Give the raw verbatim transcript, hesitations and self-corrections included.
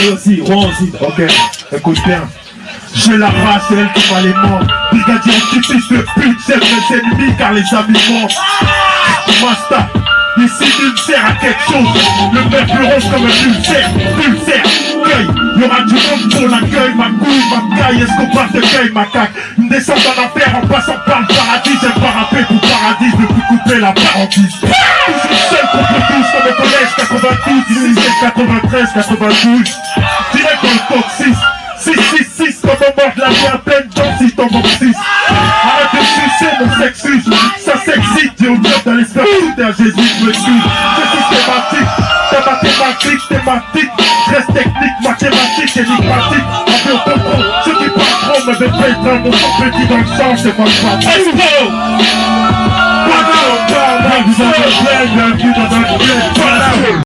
Paris aussi, Rouen aussi. Ok, écoute bien. J'ai la race, c'est elle qui va les morts. Brigadier anti-fils de pute, j'aime mes ennemis car les amis mentent. Masta, ici il sert à quelque chose. Le mec plus rose comme un pulsaire, pulsaire, cueille. Y'aura du monde pour l'accueil, ma couille, ma caille, est-ce qu'on passe de cueille, ma caque. Une descente en enfer en passant par le paradis. J'aime pas rapper pour paradis, je peux couper la parodie. Toujours seul contre tous, comme au collège quatre-vingt-douze. Ici c'est quatre-vingt-treize, quatre-vingt-douze. Direct dans le coq six. six six six, comme on mord la vie à peine dans si t'en manques six. Arrête de sucer mon sexus, ça s'excite. J'ai au diable d'aller se faire foutre à Jésus, je me suis. C'est systématique, ta mathématique, thématique. Je reste technique, mathématique, énigmatique. En fait au contrôle, ceux qui parlent trop me dépassent dans mon sang petit dans le sang, c'est pas le pas. Expo! Pas de temps, vous en faites plein, bienvenue dans un club.